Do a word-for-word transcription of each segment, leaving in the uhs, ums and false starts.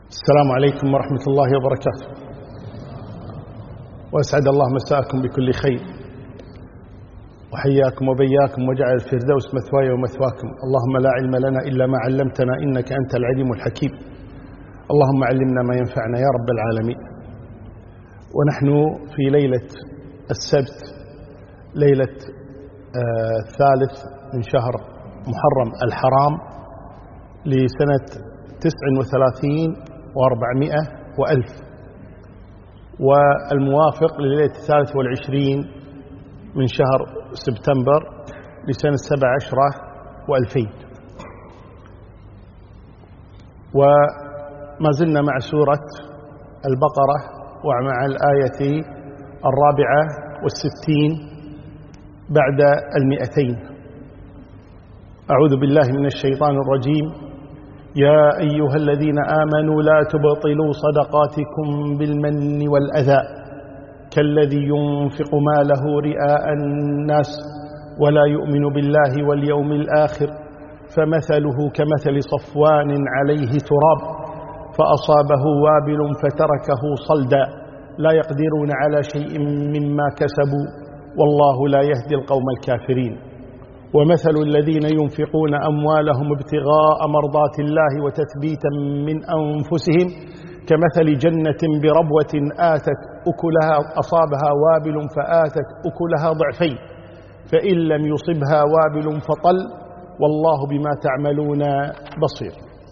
السلام عليكم ورحمة الله وبركاته، وأسعد الله مساءكم بكل خير، وحياكم وبياكم وجعل الفردوس مثواي ومثواكم. اللهم لا علم لنا إلا ما علمتنا إنك أنت العليم الحكيم. اللهم علمنا ما ينفعنا يا رب العالمين. ونحن في ليلة السبت، ليلة آه الثالث من شهر محرم الحرام لسنة تسع وثلاثين وأربعمائة وألف، والموافق لليلة الثالث والعشرين من شهر سبتمبر لسنة سبع عشرة وألفين. وما زلنا مع سورة البقرة ومع الآية الرابعة والستين بعد المئتين. أعوذ بالله من الشيطان الرجيم. يا أيها الذين آمنوا لا تبطلوا صدقاتكم بالمن والأذى كالذي ينفق ماله رئاء الناس ولا يؤمن بالله واليوم الآخر فمثله كمثل صفوان عليه تراب فأصابه وابل فتركه صلدا لا يقدرون على شيء مما كسبوا والله لا يهدي القوم الكافرين. ومثل الذين ينفقون أموالهم ابتغاء مرضات الله وتثبيتا من أنفسهم كمثل جنة بربوة آتت أكلها أصابها وابل فآتت أكلها ضعفين فإن لم يصبها وابل فطل والله بما تعملون بصير.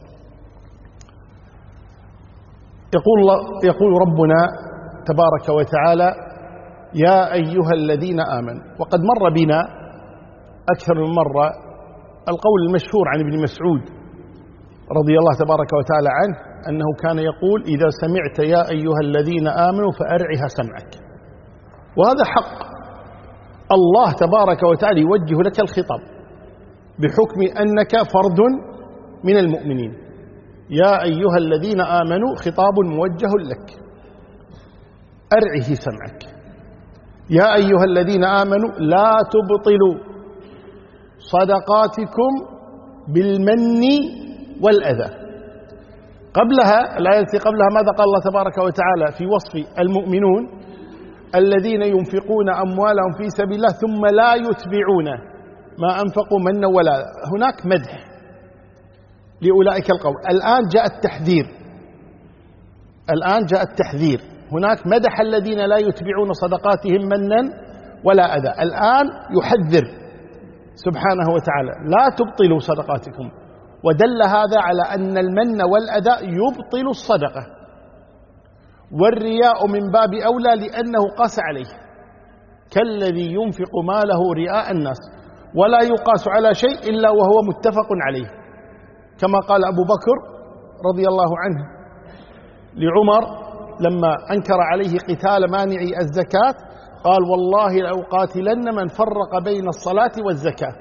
يقول, يقول ربنا تبارك وتعالى: يا أيها الذين آمنوا. وقد مر بنا أكثر من مرة القول المشهور عن ابن مسعود رضي الله تبارك وتعالى عنه أنه كان يقول: إذا سمعت يا أيها الذين آمنوا فأرعها سمعك. وهذا حق، الله تبارك وتعالى يوجه لك الخطاب بحكم أنك فرد من المؤمنين. يا أيها الذين آمنوا خطاب موجه لك، أرعه سمعك. يا أيها الذين آمنوا لا تبطلوا صدقاتكم بالمن والأذى. قبلها الآية التي قبلها ماذا قال الله تبارك وتعالى في وصف المؤمنون؟ الذين ينفقون أموالهم في سبيل الله ثم لا يتبعون ما أنفقوا منا ولا. هناك مدح لأولئك القوم. الآن جاء التحذير، الآن جاء التحذير. هناك مدح الذين لا يتبعون صدقاتهم منا ولا أذى، الآن يحذر سبحانه وتعالى: لا تبطلوا صدقاتكم. ودل هذا على أن المن والأذى يبطل الصدقة، والرياء من باب أولى لأنه قاس عليه، كالذي ينفق ماله رئاء الناس، ولا يقاس على شيء إلا وهو متفق عليه، كما قال أبو بكر رضي الله عنه لعمر لما أنكر عليه قتال مانعي الزكاة قال: والله لأقاتلن من فرق بين الصلاة والزكاة.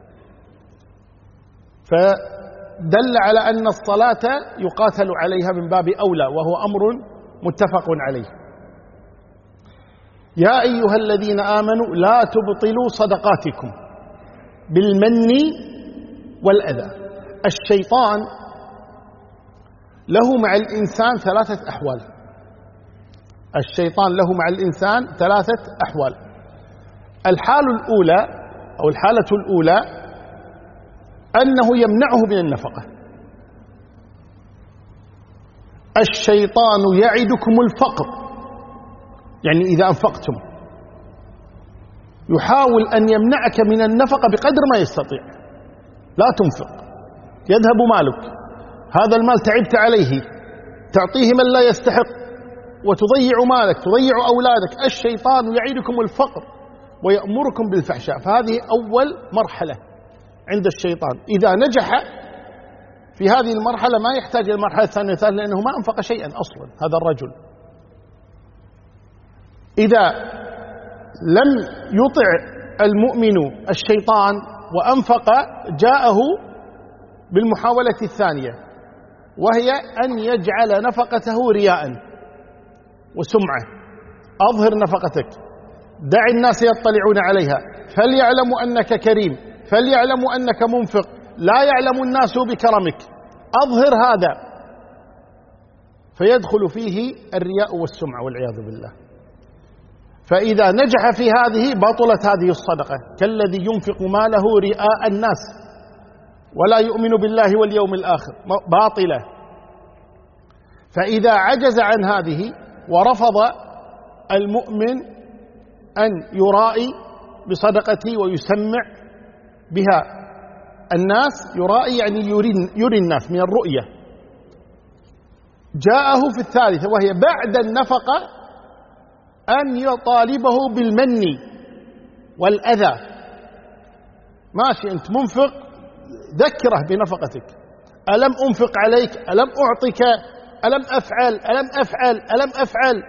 فدل على أن الصلاة يقاتل عليها من باب أولى، وهو أمر متفق عليه. يا أيها الذين آمنوا لا تبطلوا صدقاتكم بالمن والأذى. الشيطان له مع الإنسان ثلاثة أحوال. الشيطان له مع الإنسان ثلاثة أحوال. الحال الأولى أو الحالة الأولى أنه يمنعه من النفقة. الشيطان يعدكم الفقر، يعني إذا أنفقتم يحاول أن يمنعك من النفقة بقدر ما يستطيع. لا تنفق، يذهب مالك، هذا المال تعبت عليه، تعطيه من لا يستحق وتضيع مالك، تضيع أولادك. الشيطان يعيدكم الفقر ويأمركم بالفحشاء. فهذه أول مرحلة عند الشيطان. إذا نجح في هذه المرحلة ما يحتاج إلى المرحلة الثانية والثالثة، لأنه ما أنفق شيئا أصلا هذا الرجل. إذا لم يطع المؤمن الشيطان وأنفق جاءه بالمحاولة الثانية، وهي أن يجعل نفقته رياءً وسمعة. أظهر نفقتك، دع الناس يطلعون عليها، فليعلموا أنك كريم، فليعلموا أنك منفق، لا يعلم الناس بكرمك. أظهر هذا فيدخل فيه الرياء والسمعة والعياذ بالله. فإذا نجح في هذه بطلت هذه الصدقة، كالذي ينفق ماله رئاء الناس ولا يؤمن بالله واليوم الآخر، باطلة. فإذا عجز عن هذه ورفض المؤمن أن يرائي بصدقته ويسمع بها الناس، يرائي يعني يري, يري الناس من الرؤية، جاءه في الثالثة وهي بعد النفقة أن يطالبه بالمن والأذى. ماشي أنت منفق، ذكره بنفقتك، ألم أنفق عليك، ألم أعطك، ألم أفعل ألم أفعل ألم أفعل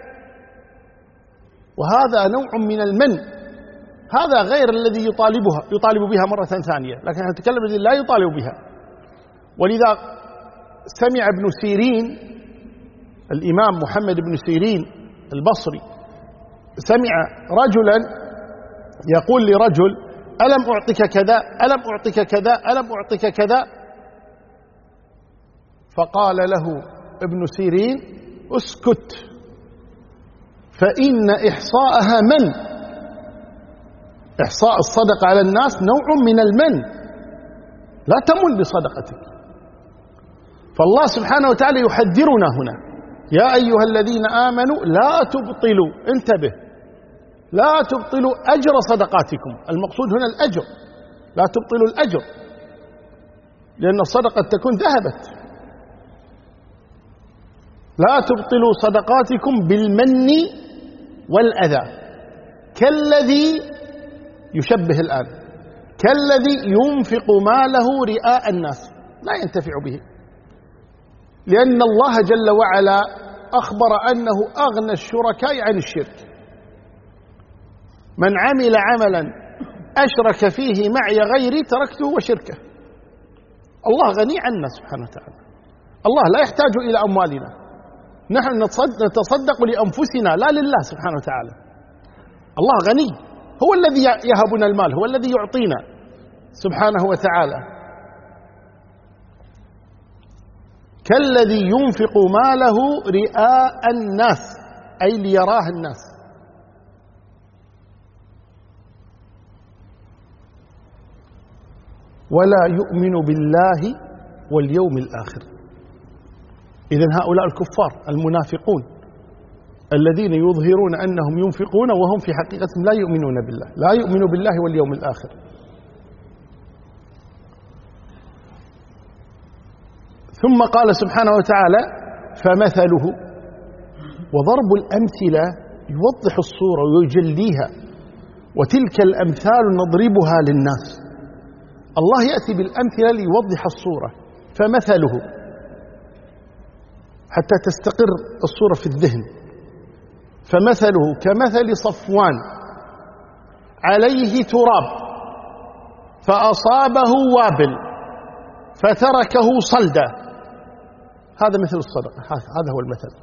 وهذا نوع من المن، هذا غير الذي يطالبها يطالب بها مرة ثانية، لكن نتكلم الذي لا يطالب بها. ولذا سمع ابن سيرين، الإمام محمد بن سيرين البصري، سمع رجلا يقول لرجل: ألم أعطك كذا، ألم أعطك كذا، ألم أعطك كذا. فقال له ابن سيرين: اسكت، فإن إحصاءها من إحصاء الصدقة على الناس نوع من المن، لا تمن بصدقتك. فالله سبحانه وتعالى يحذرنا هنا: يا أيها الذين آمنوا لا تبطلوا، انتبه، لا تبطلوا أجر صدقاتكم. المقصود هنا الأجر، لا تبطلوا الأجر، لأن الصدقة تكون ذهبت. لا تبطلوا صدقاتكم بالمن والأذى، كالذي يشبه الآن كالذي ينفق ماله رئاء الناس، لا ينتفع به، لأن الله جل وعلا أخبر أنه أغنى الشركاء عن الشرك. من عمل عملا أشرك فيه معي غيري تركته وشركه. الله غني عنا سبحانه وتعالى، الله لا يحتاج إلى أموالنا، نحن نتصدق لأنفسنا لا لله سبحانه وتعالى. الله غني، هو الذي يهبنا المال، هو الذي يعطينا سبحانه وتعالى. كالذي ينفق ماله رئاء الناس، أي ليراه الناس. ولا يؤمن بالله واليوم الآخر. إذن هؤلاء الكفار المنافقون الذين يظهرون أنهم ينفقون وهم في حقيقتهم لا يؤمنون بالله، لا يؤمن بالله واليوم الآخر. ثم قال سبحانه وتعالى: فمثله. وضرب الأمثلة يوضح الصورة ويجليها، وتلك الأمثال نضربها للناس. الله يأتي بالأمثلة ليوضح الصورة. فمثله، حتى تستقر الصورة في الذهن. فمثله كمثل صفوان عليه تراب فأصابه وابل فتركه صلدا. هذا مثل الصدقة، هذا هو المثل.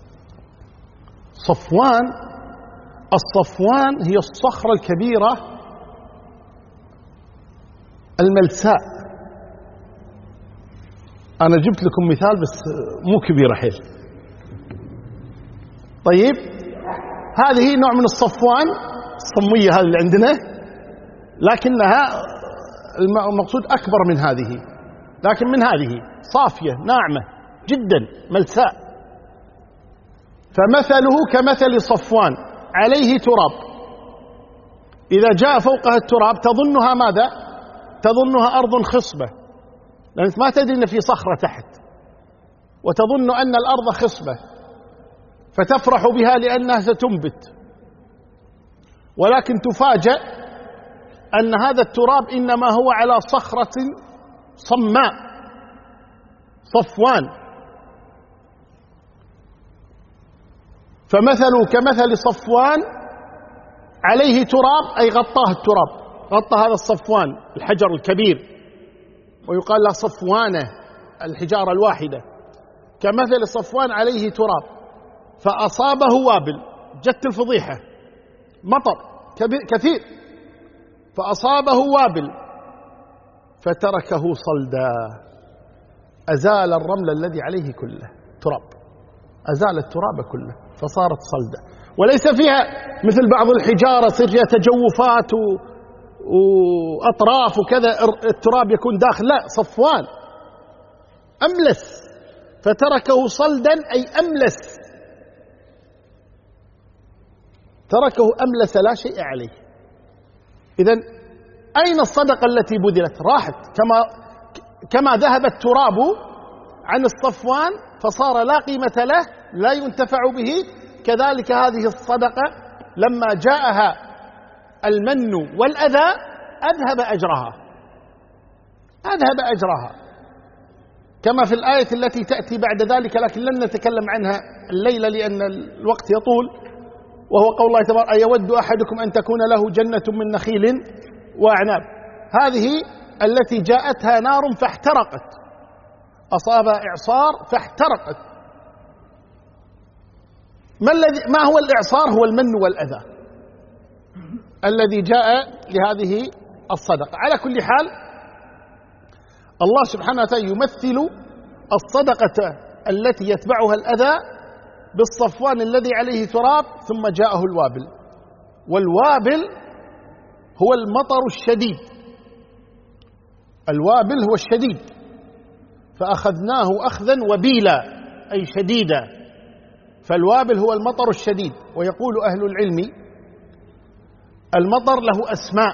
صفوان، الصفوان هي الصخرة الكبيرة الملساء. أنا جبت لكم مثال بس مو كبيرة حيل. طيب، هذه نوع من الصفوان الصمية هذه اللي عندنا، لكنها المقصود أكبر من هذه، لكن من هذه صافية ناعمة جدا ملساء. فمثله كمثل صفوان عليه تراب، إذا جاء فوقها التراب تظنها ماذا؟ تظنها أرض خصبة، لأنك ما تدري أن في صخرة تحت، وتظن أن الأرض خصبة فتفرح بها لأنها ستنبت، ولكن تفاجأ أن هذا التراب إنما هو على صخرة صماء صفوان. فمثله كمثل صفوان عليه تراب، أي غطاه التراب، غطى هذا الصفوان الحجر الكبير، ويقال له صفوانة الحجارة الواحدة. كمثل صفوان عليه تراب فأصابه وابل، جت الفضيحة، مطر كثير، فأصابه وابل فتركه صلدا، أزال الرمل الذي عليه كله تراب. أزال التراب كله فصارت صلدة، وليس فيها مثل بعض الحجارة يصير فيها تجوفات وأطراف وكذا التراب يكون داخل، لا، صفوان أملس، فتركه صلدا أي أملس، تركه أملس لا شيء عليه. إذن أين الصدقة التي بذلت؟ راحت، كما كما ذهب التراب عن الصفوان فصار لا قيمة له، لا ينتفع به، كذلك هذه الصدقة لما جاءها المن والأذى أذهب أجرها، أذهب أجرها، كما في الآية التي تأتي بعد ذلك، لكن لن نتكلم عنها الليلة لأن الوقت يطول، وهو قول الله تبارك: أيود أحدكم أن تكون له جنة من نخيل وأعناب. هذه التي جاءتها نار فاحترقت، أصاب إعصار فاحترقت. ما الذي ما هو الإعصار؟ هو المن والأذى الذي جاء لهذه الصدقة. على كل حال الله سبحانه وتعالى يمثل الصدقة التي يتبعها الأذى بالصفوان الذي عليه تراب ثم جاءه الوابل، والوابل هو المطر الشديد، الوابل هو الشديد، فأخذناه أخذا وبيلا أي شديدا، فالوابل هو المطر الشديد. ويقول أهل العلم المطر له أسماء،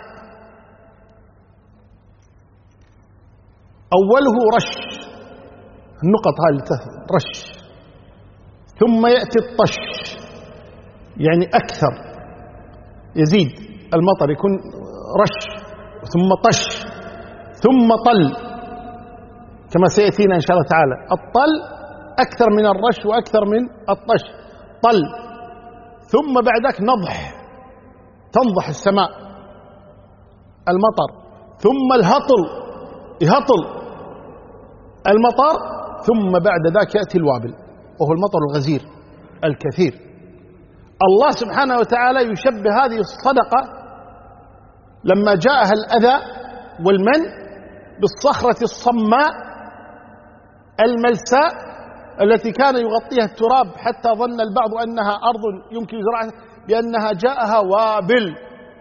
أوله رش، النقط هذه رش، ثم يأتي الطش يعني أكثر، يزيد المطر يكون رش ثم طش ثم طل، كما سيأتينا إن شاء الله تعالى. الطل أكثر من الرش وأكثر من الطش، طل، ثم بعدك نضح، تنضح السماء المطر، ثم الهطل، يهطل المطر، ثم بعد ذاك يأتي الوابل وهو المطر الغزير الكثير. الله سبحانه وتعالى يشبه هذه الصدقة لما جاءها الأذى والمن بالصخرة الصماء الملساء التي كان يغطيها التراب حتى ظن البعض أنها أرض يمكن زراعتها، بأنها جاءها وابل،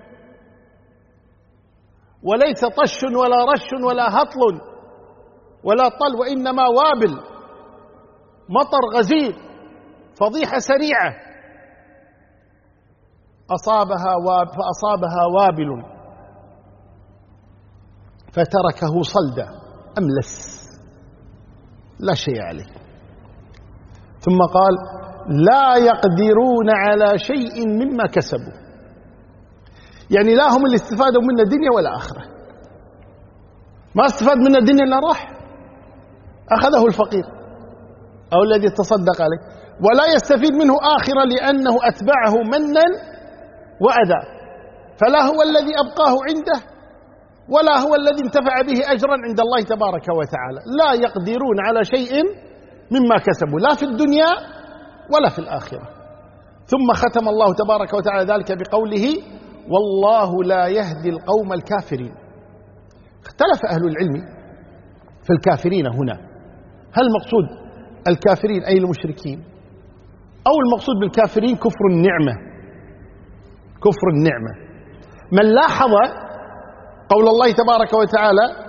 وليس طش ولا رش ولا هطل ولا طل، وإنما وابل، مطر غزير، فضيحة سريعة، أصابها واب فأصابها وابل فتركه صلدا أملس لا شيء عليه. ثم قال: لا يقدرون على شيء مما كسبوا، يعني لا هم اللي استفادوا من الدنيا ولا آخرة، ما استفاد من الدنيا إلا راح أخذه الفقير أو الذي تصدق عليه، ولا يستفيد منه آخرة لأنه أتبعه منا وأذى، فلا هو الذي أبقاه عنده ولا هو الذي انتفع به أجرا عند الله تبارك وتعالى. لا يقدرون على شيء مما كسبوا لا في الدنيا ولا في الآخرة. ثم ختم الله تبارك وتعالى ذلك بقوله: والله لا يهدي القوم الكافرين. اختلف أهل العلم في الكافرين هنا، هل مقصود الكافرين أي المشركين، أو المقصود بالكافرين كفر النعمة؟ كفر النعمة. من لاحظ قول الله تبارك وتعالى: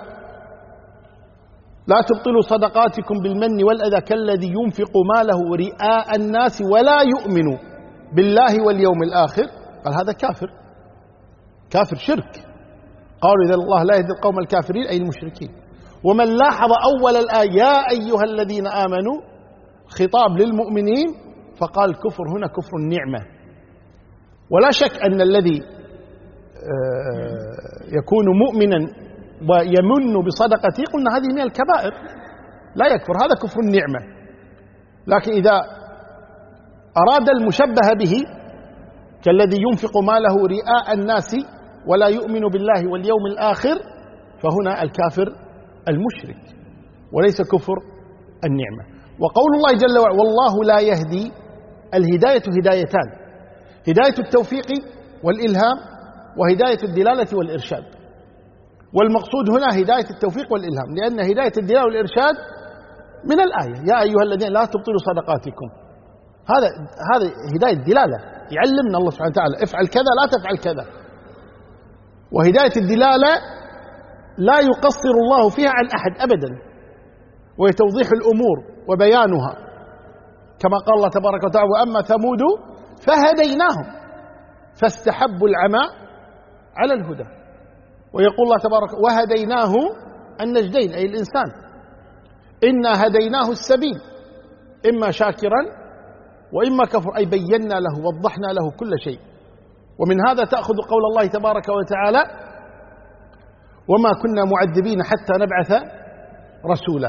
لا تبطلوا صدقاتكم بالمن والأذى كالذي ينفق ماله رئاء الناس ولا يؤمن بالله واليوم الآخر، قال هذا كافر، كافر شرك. قالوا إذا الله لا يهدي القوم الكافرين أي المشركين. ومن لاحظ أول الآية: يا أيها الذين آمنوا، خطاب للمؤمنين، فقال الكفر هنا كفر النعمة. ولا شك أن الذي يكون مؤمنا ويمن بصدقته قلنا هذه من الكبائر لا يكفر، هذا كفر النعمة. لكن إذا أراد المشبه به كالذي ينفق ماله رئاء الناس ولا يؤمن بالله واليوم الآخر، فهنا الكافر المشرك وليس كفر النعمة. وقول الله جل وعلا: والله لا يهدي، الهداية هدايتان: هداية التوفيق والإلهام، وهداية الدلالة والإرشاد. والمقصود هنا هداية التوفيق والإلهام، لأن هداية الدلالة والإرشاد من الآية: يا أيها الذين لا تبطلوا صدقاتكم هذا هذا هداية دلالة، يعلمنا الله سبحانه وتعالى افعل كذا لا تفعل كذا. وهداية الدلالة لا يقصر الله فيها عن أحد أبدا، وهي توضيح الأمور وبيانها، كما قال الله تبارك وتعالى: وأما ثمود فهديناهم فاستحبوا العمى على الهدى. ويقول الله تبارك: وهديناه النجدين، أي الإنسان، إنا هديناه السبيل إما شاكرا وإما كفر، أي بينا له وضحنا له كل شيء. ومن هذا تأخذ قول الله تبارك وتعالى: وما كنا معذبين حتى نبعث رسولا.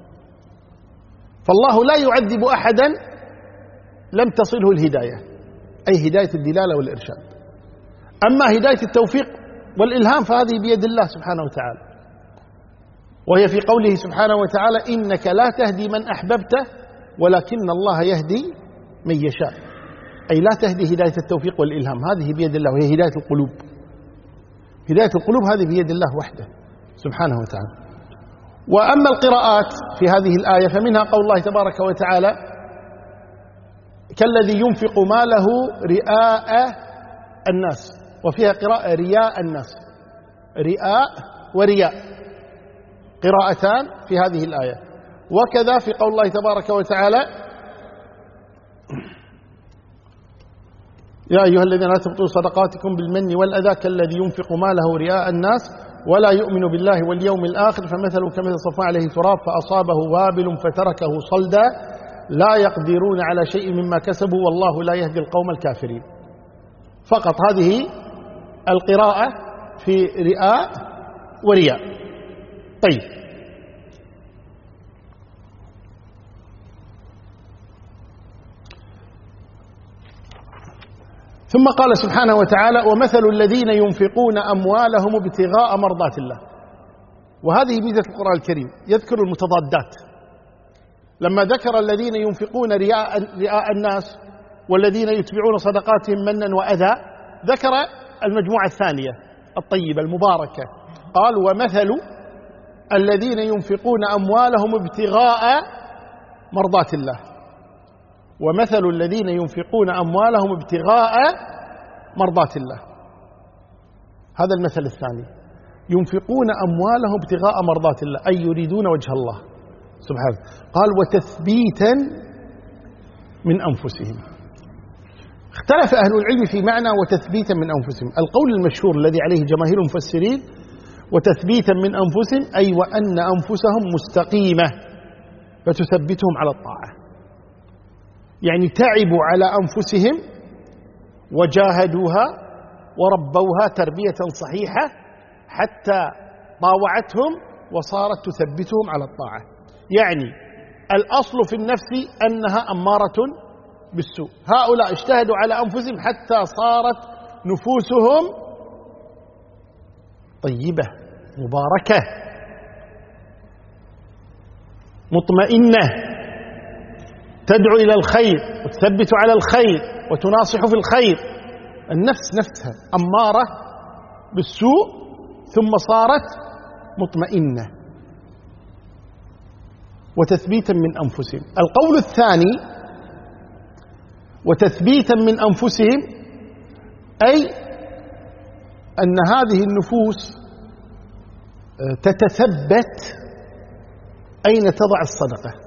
فالله لا يعذب أحدا لم تصله الهداية، أي هداية الدلالة والإرشاد. أما هداية التوفيق والإلهام فهذه بيد الله سبحانه وتعالى، وهي في قوله سبحانه وتعالى: إنك لا تهدي من أحببته ولكن الله يهدي من يشاء، أي لا تهدي هداية التوفيق والإلهام، هذه بيد الله، وهي هداية القلوب. هداية القلوب هذه بيد الله وحده سبحانه وتعالى. وأما القراءات في هذه الآية فمنها قول الله تبارك وتعالى: كالذي ينفق ماله رئاء الناس، وفيها قراءة رياء الناس، رئاء ورياء قراءتان في هذه الآية. وكذا في قول الله تبارك وتعالى: يا أيها الذين لا تبطلوا صدقاتكم بالمن والأذى كالذي ينفق ماله رئاء الناس ولا يؤمن بالله واليوم الآخر فمثله كمثل صفوان عليه تراب فأصابه وابل فتركه صلدا لا يقدرون على شيء مما كسبوا والله لا يهدي القوم الكافرين. فقط هذه القراءة في رئاء ورياء. طيب، ثم قال سبحانه وتعالى: ومثل الذين ينفقون أموالهم ابتغاء مرضات الله. وهذه ميزة القرآن الكريم، يذكر المتضادات. لما ذكر الذين ينفقون رياء, رياء الناس والذين يتبعون صدقاتهم منا وأذى، ذكر المجموعة الثانية الطيبة المباركة، قال: ومثل الذين ينفقون أموالهم ابتغاء مرضات الله. ومثل الذين ينفقون أموالهم ابتغاء مرضات الله، هذا المثل الثاني، ينفقون أموالهم ابتغاء مرضات الله، أي يريدون وجه الله سبحانه. قال: وتثبيتا من أنفسهم. اختلف أهل العلم في معنى وتثبيتا من أنفسهم. القول المشهور الذي عليه جماهير المفسرين: وتثبيتا من أنفسهم، أي وأن أنفسهم مستقيمة فتثبتهم على الطاعة، يعني تعبوا على أنفسهم وجاهدوها وربوها تربية صحيحة حتى طاوعتهم وصارت تثبتهم على الطاعة. يعني الأصل في النفس أنها أمارة بالسوء، هؤلاء اجتهدوا على أنفسهم حتى صارت نفوسهم طيبة مباركة مطمئنة، تدعو إلى الخير وتثبت على الخير وتناصح في الخير. النفس نفسها أمارة بالسوء ثم صارت مطمئنة. وتثبيتا من أنفسهم. القول الثاني: وتثبيتا من أنفسهم، أي أن هذه النفوس تتثبت أين تضع الصدقة،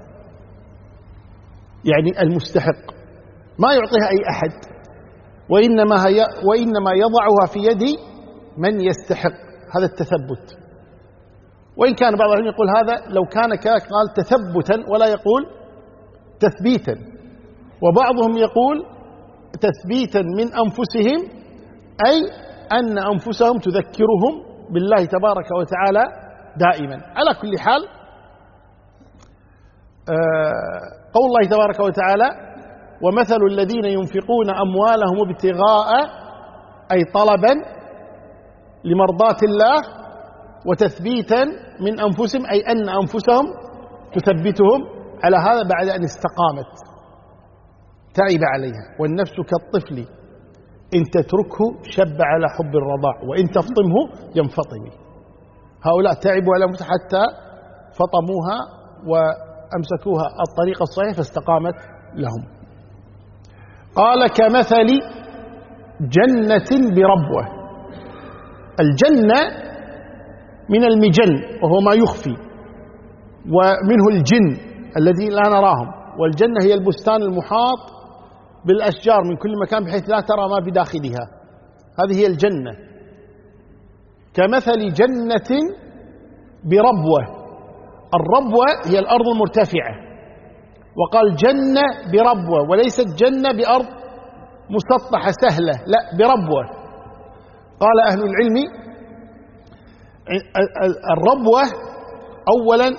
يعني المستحق ما يعطيها أي أحد، وإنما, هي وإنما يضعها في يد من يستحق. هذا التثبت. وإن كان بعض العلماء يقول هذا لو كان كذلك قال تثبتا ولا يقول تثبيتا، وبعضهم يقول تثبيتا من أنفسهم، أي أن أنفسهم تذكرهم بالله تبارك وتعالى دائما. على كل حال، قول الله تبارك وتعالى: ومثل الذين ينفقون أموالهم ابتغاء، أي طلبا لمرضات الله، وتثبيتا من أنفسهم، أي أن أنفسهم تثبتهم على هذا بعد أن استقامت تعب عليها. والنفس كالطفل إن تتركه شب على حب الرضاع وإن تفطمه ينفطم. هؤلاء تعبوا على أنفسهم حتى فطموها وأمسكوها الطريق الصحيح فاستقامت لهم. قال كمثل جنة بربوة. الجنة من المجن وهو ما يخفي، ومنه الجن الذي لا نراهم، والجنة هي البستان المحاط بالأشجار من كل مكان بحيث لا ترى ما بداخلها، هذه هي الجنة. كمثل جنة بربوة. الربوة هي الأرض المرتفعة، وقال جنة بربوة، وليست جنة بأرض مسطحة سهلة، لا، بربوة. قال أهل العلم الربوة أولا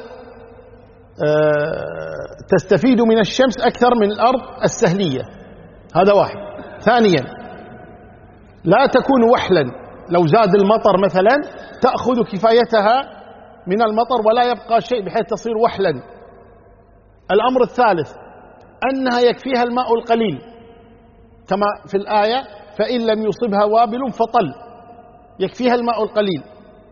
تستفيد من الشمس أكثر من الأرض السهلية، هذا واحد. ثانيا لا تكون وحلا، لو زاد المطر مثلا تأخذ كفايتها من المطر ولا يبقى شيء بحيث تصير وحلا. الأمر الثالث أنها يكفيها الماء القليل كما في الآية فإن لم يصبها وابل فطل، يكفيها الماء القليل.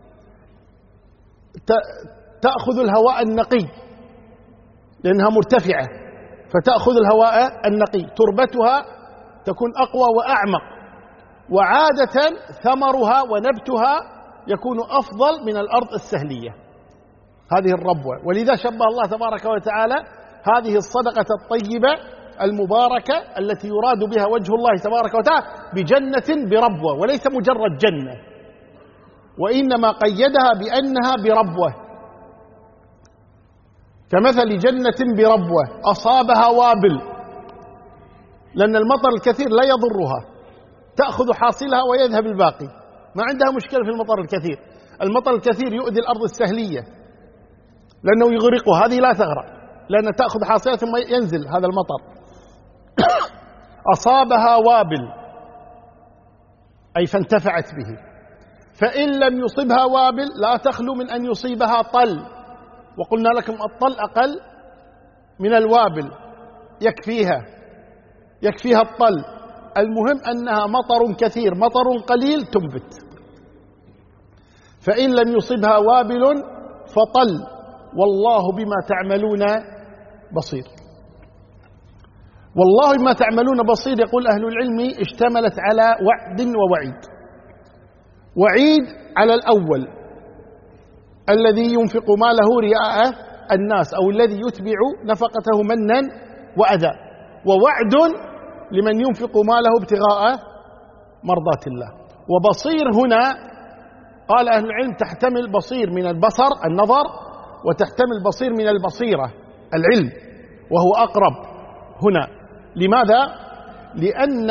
تأخذ الهواء النقي لأنها مرتفعة، فتأخذ الهواء النقي. تربتها تكون أقوى وأعمق، وعادة ثمرها ونبتها يكون أفضل من الأرض السهلية. هذه الربوة، ولذا شبه الله تبارك وتعالى هذه الصدقة الطيبة المباركة التي يراد بها وجه الله تبارك وتعالى بجنة بربوة، وليس مجرد جنة، وإنما قيدها بأنها بربوة. كمثل جنة بربوة أصابها وابل، لأن المطر الكثير لا يضرها، تأخذ حاصلها ويذهب الباقي، ما عندها مشكلة في المطر الكثير. المطر الكثير يؤذي الأرض السهلية لأنه يغرقها، هذه لا تغرق لأنها تأخذ حاصلها ثم ينزل هذا المطر. أصابها وابل أي فانتفعت به. فإن لم يصبها وابل لا تخلو من أن يصيبها طل، وقلنا لكم الطل أقل من الوابل، يكفيها يكفيها الطل. المهم أنها مطر كثير مطر قليل تنبت. فإن لم يصبها وابل فطل والله بما تعملون بصير. والله بما تعملون بصير، يقول أهل العلم اشتملت على وعد ووعيد. وعيد على الأول الذي ينفق ماله رئاء الناس، أو الذي يتبع نفقته منا وأذى، ووعد لمن ينفق ماله ابتغاء مرضات الله. وبصير هنا قال أهل العلم تحتمل بصير من البصر النظر، وتحتمل بصير من البصيرة العلم، وهو أقرب هنا. لماذا؟ لأن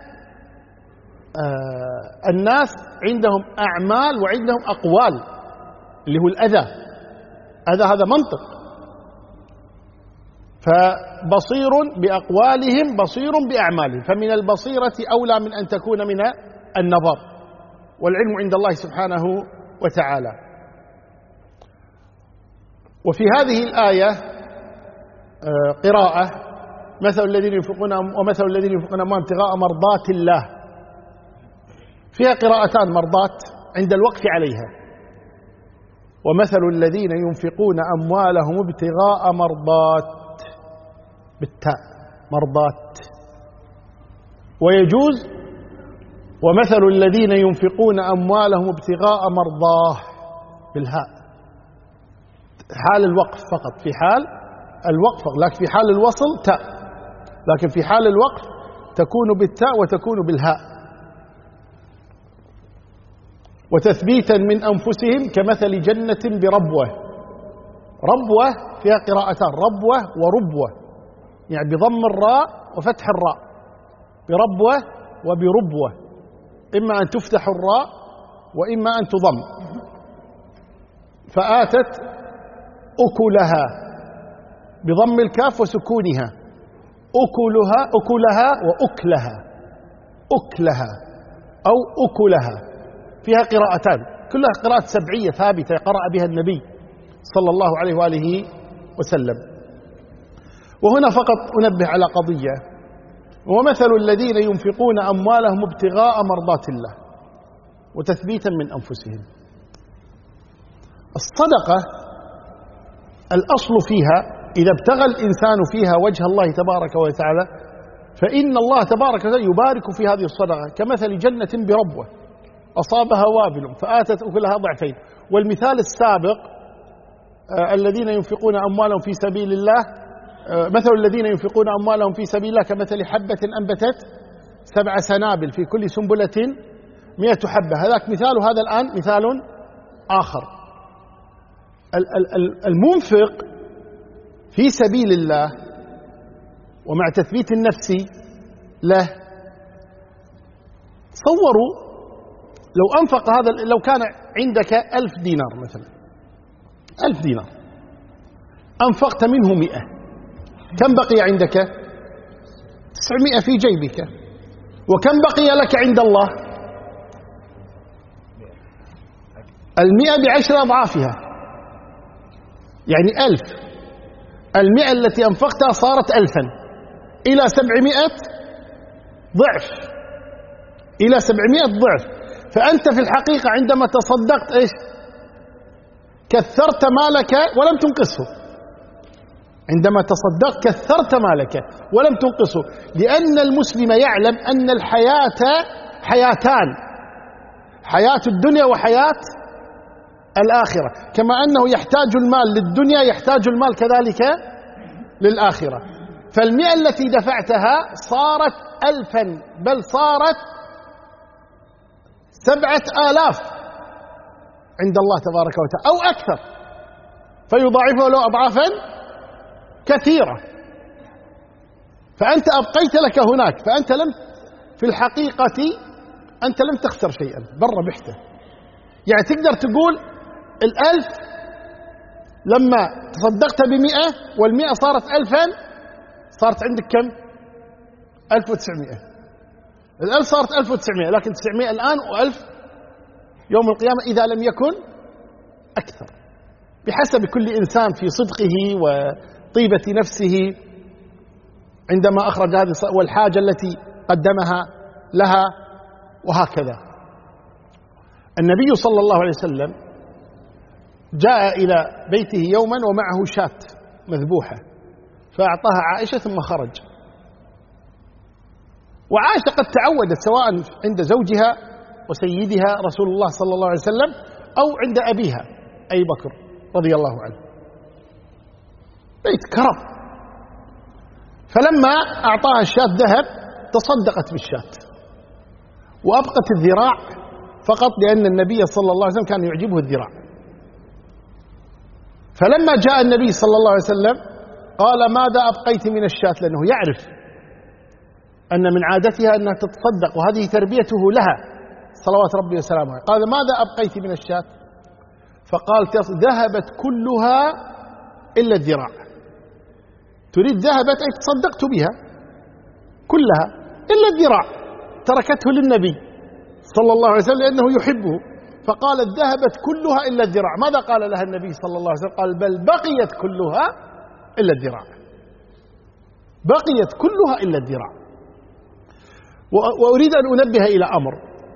آه الناس عندهم أعمال وعندهم أقوال، اللي هو الأذى. أذى هذا منطق، فبصير بأقوالهم بصير بأعمالهم، فمن البصيرة أولى من أن تكون من النظر، والعلم عند الله سبحانه وتعالى. وفي هذه الآية قراءة مثل الذين ينفقون ومثل الذين ينفقون أموالهم ابتغاء مرضات الله، فيها قراءتان مرضات عند الوقف عليها. ومثل الذين ينفقون أموالهم ابتغاء مرضات بالتاء مرضات، ويجوز ومثل الذين ينفقون أموالهم ابتغاء مرضاه بالهاء، حال الوقف فقط، في حال الوقف، لكن في حال الوصل تاء، لكن في حال الوقف تكون بالتاء وتكون بالهاء. وتثبيتا من أنفسهم كمثل جنة بربوة. ربوة فيها قراءتان، ربوة وربوة، يعني بضم الراء وفتح الراء، بربوة وبربوة، إما أن تفتح الراء وإما أن تضم. فآتت أكلها بضم الكاف وسكونها، أكلها أكلها وأكلها، أكلها أو أكلها، فيها قراءتان كلها قراءة سبعية ثابتة قرأ بها النبي صلى الله عليه وآله وسلم. وهنا فقط أنبه على قضية، ومثل الذين ينفقون أموالهم ابتغاء مرضات الله وتثبيتا من أنفسهم. الصدقة الأصل فيها إذا ابتغى الإنسان فيها وجه الله تبارك وتعالى فإن الله تبارك وتعالى يبارك في هذه الصدقة كمثل جنة بربوة أصابها وابل فآتت أكلها ضعفين. والمثال السابق آه الذين ينفقون أموالهم في سبيل الله آه مثل الذين ينفقون أموالهم في سبيل الله كمثل حبة أنبتت سبع سنابل في كل سنبلة مئة حبة. هذاك مثال، وهذا الآن مثال آخر. المنفق في سبيل الله ومع تثبيت النفس له، تصوروا لو أنفق هذا، لو كان عندك ألف دينار مثلا، ألف دينار أنفقت منه مئة، كم بقي عندك؟ تسعمائة في جيبك. وكم بقي لك عند الله؟ المئة بعشر أضعافها، يعني ألف. المئة التي أنفقتها صارت ألفا إلى سبعمائة ضعف، إلى سبعمائة ضعف. فأنت في الحقيقة عندما تصدقت إيش؟ كثرت مالك ولم تنقصه. عندما تصدقت كثرت مالك ولم تنقصه، لأن المسلم يعلم أن الحياة حياتان، حياة الدنيا وحياة الآخرة. كما أنه يحتاج المال للدنيا يحتاج المال كذلك للآخرة. فالمئة التي دفعتها صارت ألفا، بل صارت سبعة آلاف عند الله تبارك وتعالى أو أكثر، فيضاعفه له أضعافا كثيرة. فأنت أبقيت لك هناك، فأنت لم في الحقيقة أنت لم تخسر شيئا، بل ربحته. يعني تقدر تقول الألف لما تصدقت بمئة والمئة صارت ألفا، صارت عندك كم؟ ألف وتسعمائة. الألف صارت ألف وتسعمائة، لكن تسعمائة الآن وألف يوم القيامة إذا لم يكن أكثر، بحسب كل إنسان في صدقه وطيبة نفسه عندما أخرج هذه والحاجة التي قدمها لها، وهكذا. النبي صلى الله عليه وسلم جاء إلى بيته يوما ومعه شاة مذبوحة، فأعطاها عائشة ثم خرج. وعائشة قد تعودت سواء عند زوجها وسيدها رسول الله صلى الله عليه وسلم أو عند أبيها أبي بكر رضي الله عنه، بيت كرم. فلما أعطاها الشاة ذهب تصدقت بالشاة وأبقت الذراع فقط، لأن النبي صلى الله عليه وسلم كان يعجبه الذراع. فلما جاء النبي صلى الله عليه وسلم قال ماذا أبقيت من الشاة، لأنه يعرف أن من عادتها أنها تتصدق، وهذه تربيته لها صلوات ربي وسلامه. قال ماذا أبقيت من الشاة؟ فقالت ذهبت كلها إلا الذراع. تريد ذهبت أي تصدقت بها كلها إلا الذراع، تركته للنبي صلى الله عليه وسلم لأنه يحبه. فقالت ذهبت كلها إلا الذراع. ماذا قال لها النبي صلى الله عليه وسلم؟ قال بل بقيت كلها إلا الذراع، بقيت كلها إلا الذراع. وأريد أن أنبه إلى أمر.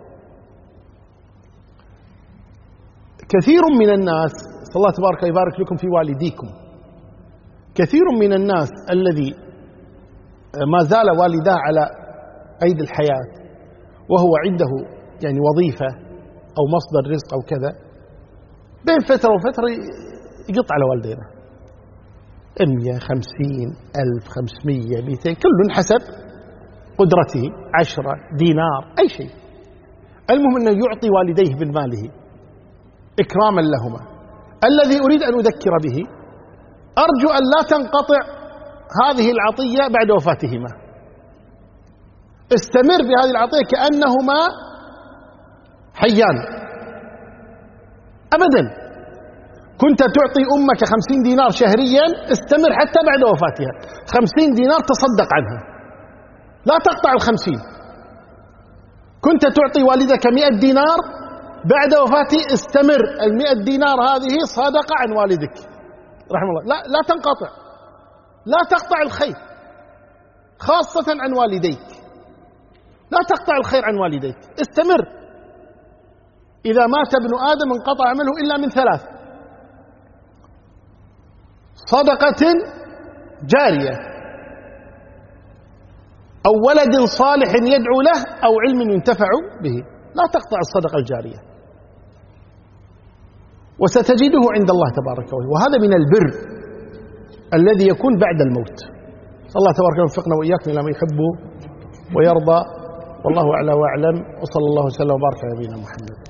كثير من الناس، صلى الله تبارك يبارك لكم في والديكم، كثير من الناس الذي ما زال والداه على قيد الحياة وهو عنده يعني وظيفة أو مصدر رزق أو كذا، بين فترة وفترة يقط على والدينا مئة، خمسين، ألف، خمسمية، مئتين، كل حسب قدرته، عشرة دينار، أي شيء. المهم أنه يعطي والديه من ماله إكراما لهما. الذي أريد أن أذكر به، أرجو أن لا تنقطع هذه العطية بعد وفاتهما. استمر بهذه العطية كأنهما حيان أبدا. كنت تعطي أمك خمسين دينار شهريا، استمر حتى بعد وفاتها. خمسين دينار تصدق عنها، لا تقطع الخمسين. كنت تعطي والدك مئة دينار، بعد وفاته استمر. المئة دينار هذه صدقة عن والدك رحمه الله، لا, لا تنقطع، لا تقطع الخير، خاصة عن والديك. لا تقطع الخير عن والديك، استمر. إذا مات ابن آدم انقطع عمله إلا من ثلاث: صدقة جارية، أو ولد صالح يدعو له أو علم ينتفع به. لا تقطع الصدقة الجارية، وستجده عند الله تبارك وتعالى، وهذا من البر الذي يكون بعد الموت. الله تبارك وتعالى يوفقنا وإياكم إلى ما يحب ويرضى، والله أعلى وأعلم، وصلى الله وسلم وبارك على نبينا محمد.